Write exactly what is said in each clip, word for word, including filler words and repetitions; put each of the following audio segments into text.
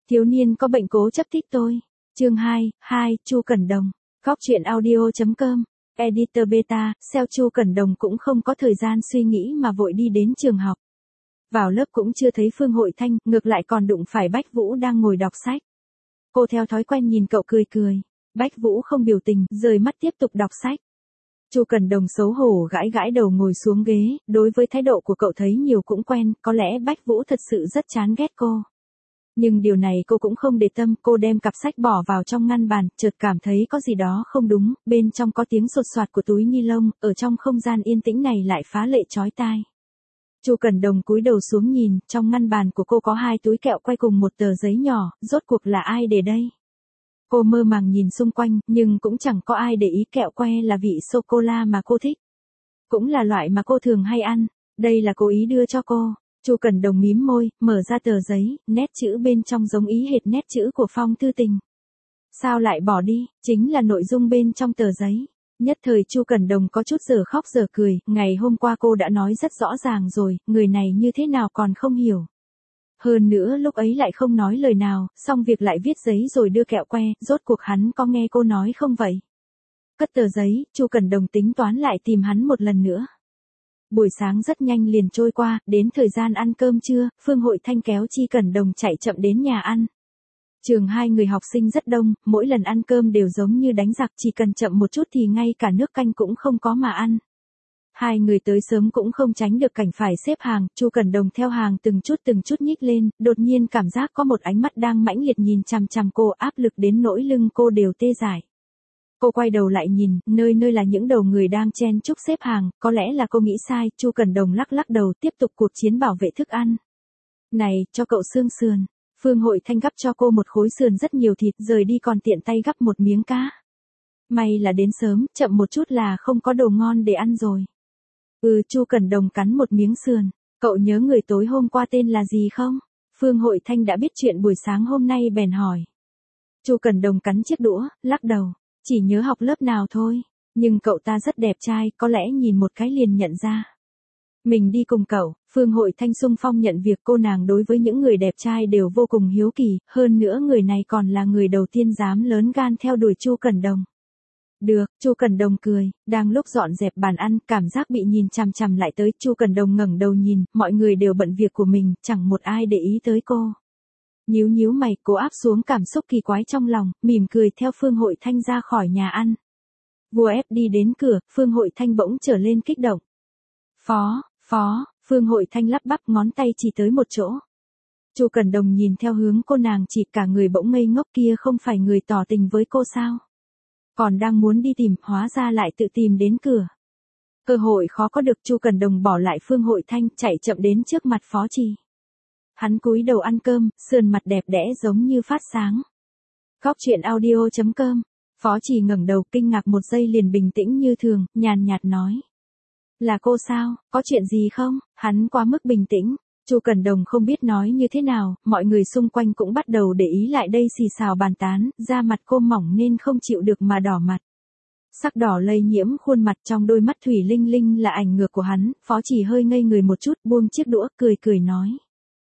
Thiếu niên có bệnh cố chấp thích tôi. Chương hai, hai, Chu Cẩn Đồng. Góc truyện audio chấm com. Editor Beta, ét e o Chu Cẩn Đồng cũng không có thời gian suy nghĩ mà vội đi đến trường học. Vào lớp cũng chưa thấy Phương Hội Thanh, ngược lại còn đụng phải Bách Vũ đang ngồi đọc sách. Cô theo thói quen nhìn cậu cười cười. Bách Vũ không biểu tình, rời mắt tiếp tục đọc sách. Chu Cẩn Đồng xấu hổ gãi gãi đầu ngồi xuống ghế, đối với thái độ của cậu thấy nhiều cũng quen, có lẽ Bách Vũ thật sự rất chán ghét cô. Nhưng điều này cô cũng không để tâm, cô đem cặp sách bỏ vào trong ngăn bàn, chợt cảm thấy có gì đó không đúng, bên trong có tiếng sột soạt của túi ni lông, ở trong không gian yên tĩnh này lại phá lệ chói tai. Chu Cẩn Đồng cúi đầu xuống nhìn, trong ngăn bàn của cô có hai túi kẹo quay cùng một tờ giấy nhỏ, rốt cuộc là ai để đây? Cô mơ màng nhìn xung quanh, nhưng cũng chẳng có ai để ý kẹo que là vị sô-cô-la mà cô thích. Cũng là loại mà cô thường hay ăn, đây là cố ý đưa cho cô. Chu Cẩn Đồng mím môi, mở ra tờ giấy, nét chữ bên trong giống ý hệt nét chữ của Phong Thư Tình. Sao lại bỏ đi, chính là nội dung bên trong tờ giấy. Nhất thời Chu Cẩn Đồng có chút giờ khóc giờ cười, ngày hôm qua cô đã nói rất rõ ràng rồi, người này như thế nào còn không hiểu. Hơn nữa lúc ấy lại không nói lời nào, xong việc lại viết giấy rồi đưa kẹo que, rốt cuộc hắn có nghe cô nói không vậy? Cất tờ giấy, Chu Cẩn Đồng tính toán lại tìm hắn một lần nữa. Buổi sáng rất nhanh liền trôi qua, đến thời gian ăn cơm trưa, Phương Hội Thanh kéo Chi Cẩn Đồng chạy chậm đến nhà ăn. Trường hai người học sinh rất đông, mỗi lần ăn cơm đều giống như đánh giặc, chỉ cần chậm một chút thì ngay cả nước canh cũng không có mà ăn. Hai người tới sớm cũng không tránh được cảnh phải xếp hàng, Chu Cẩn Đồng theo hàng từng chút từng chút nhích lên, đột nhiên cảm giác có một ánh mắt đang mãnh liệt nhìn chằm chằm cô, áp lực đến nỗi lưng cô đều tê dại. Cô quay đầu lại nhìn, nơi nơi là những đầu người đang chen chúc xếp hàng, có lẽ là cô nghĩ sai, Chu Cẩn Đồng lắc lắc đầu tiếp tục cuộc chiến bảo vệ thức ăn. Này, cho cậu xương sườn. Phương Hội Thanh gắp cho cô một khối sườn rất nhiều thịt, rời đi còn tiện tay gắp một miếng cá. May là đến sớm, chậm một chút là không có đồ ngon để ăn rồi. Ừ, Chu Cẩn Đồng cắn một miếng sườn. Cậu nhớ người tối hôm qua tên là gì không? Phương Hội Thanh đã biết chuyện buổi sáng hôm nay bèn hỏi. Chu Cẩn Đồng cắn chiếc đũa, lắc đầu. Chỉ nhớ học lớp nào thôi. Nhưng cậu ta rất đẹp trai, có lẽ nhìn một cái liền nhận ra. Mình đi cùng cậu. Phương Hội Thanh xung phong nhận việc, cô nàng đối với những người đẹp trai đều vô cùng hiếu kỳ, hơn nữa người này còn là người đầu tiên dám lớn gan theo đuổi Chu Cẩn Đồng. Được, Chu Cẩn Đồng cười, đang lúc dọn dẹp bàn ăn, cảm giác bị nhìn chằm chằm lại tới, Chu Cẩn Đồng ngẩng đầu nhìn, mọi người đều bận việc của mình, chẳng một ai để ý tới cô. Nhíu nhíu mày, cô áp xuống cảm xúc kỳ quái trong lòng, mỉm cười theo Phương Hội Thanh ra khỏi nhà ăn. Vua ép đi đến cửa, Phương Hội Thanh bỗng trở lên kích động. Phó, phó, Phương Hội Thanh lắp bắp ngón tay chỉ tới một chỗ. Chu Cẩn Đồng nhìn theo hướng cô nàng chỉ, cả người bỗng ngây ngốc, kia không phải người tỏ tình với cô sao? Còn đang muốn đi tìm, hóa ra lại tự tìm đến cửa. Cơ hội khó có được, Chu Cẩn Đồng bỏ lại Phương Hội Thanh, chạy chậm đến trước mặt Phó Trì. Hắn cúi đầu ăn cơm, sườn mặt đẹp đẽ giống như phát sáng. Góc truyện audio chấm com. Phó Trì ngẩng đầu, kinh ngạc một giây liền bình tĩnh như thường, nhàn nhạt nói. Là cô sao, có chuyện gì không? Hắn quá mức bình tĩnh. Chu Cẩn Đồng không biết nói như thế nào, mọi người xung quanh cũng bắt đầu để ý lại đây, xì xào bàn tán, da mặt cô mỏng nên không chịu được mà đỏ mặt. Sắc đỏ lây nhiễm khuôn mặt, trong đôi mắt thủy linh linh là ảnh ngược của hắn, Phó Trì hơi ngây người một chút, buông chiếc đũa, cười cười nói.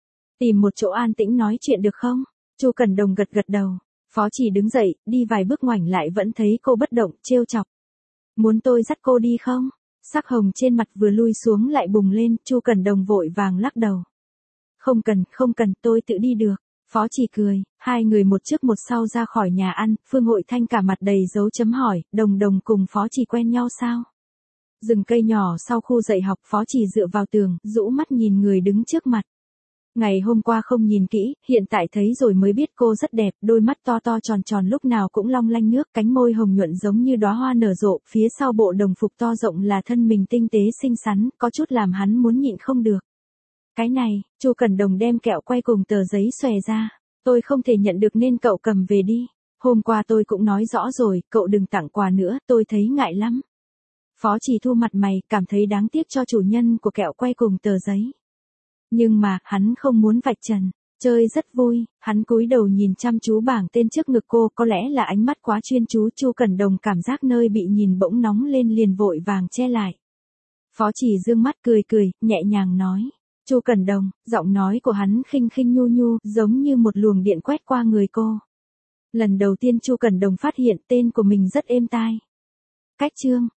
Tìm một chỗ an tĩnh nói chuyện được không? Chu Cẩn Đồng gật gật đầu. Phó Trì đứng dậy, đi vài bước ngoảnh lại vẫn thấy cô bất động, trêu chọc. Muốn tôi dắt cô đi không? Sắc hồng trên mặt vừa lui xuống lại bùng lên, Chu Cẩn Đồng vội vàng lắc đầu. Không cần, không cần, tôi tự đi được. Phó Trì cười, hai người một trước một sau ra khỏi nhà ăn, Phương Hội Thanh cả mặt đầy dấu chấm hỏi, Đồng Đồng cùng Phó Trì quen nhau sao? Rừng cây nhỏ sau khu dạy học, Phó Trì dựa vào tường, rũ mắt nhìn người đứng trước mặt. Ngày hôm qua không nhìn kỹ, hiện tại thấy rồi mới biết cô rất đẹp, đôi mắt to to tròn tròn lúc nào cũng long lanh nước, cánh môi hồng nhuận giống như đóa hoa nở rộ, phía sau bộ đồng phục to rộng là thân mình tinh tế xinh xắn, có chút làm hắn muốn nhịn không được. Cái này, Chu Cẩn Đồng đem kẹo quay cùng tờ giấy xòe ra. Tôi không thể nhận được nên cậu cầm về đi. Hôm qua tôi cũng nói rõ rồi, cậu đừng tặng quà nữa, tôi thấy ngại lắm. Phó Trì thu mặt mày, cảm thấy đáng tiếc cho chủ nhân của kẹo quay cùng tờ giấy. Nhưng mà, hắn không muốn vạch trần. Chơi rất vui, hắn cúi đầu nhìn chăm chú bảng tên trước ngực cô, có lẽ là ánh mắt quá chuyên chú, Chu Cẩn Đồng cảm giác nơi bị nhìn bỗng nóng lên liền vội vàng che lại. Phó Trì dương mắt cười cười, nhẹ nhàng nói. Chu Cẩn Đồng, giọng nói của hắn khinh khinh nhu nhu, giống như một luồng điện quét qua người cô. Lần đầu tiên Chu Cẩn Đồng phát hiện tên của mình rất êm tai. Cách chương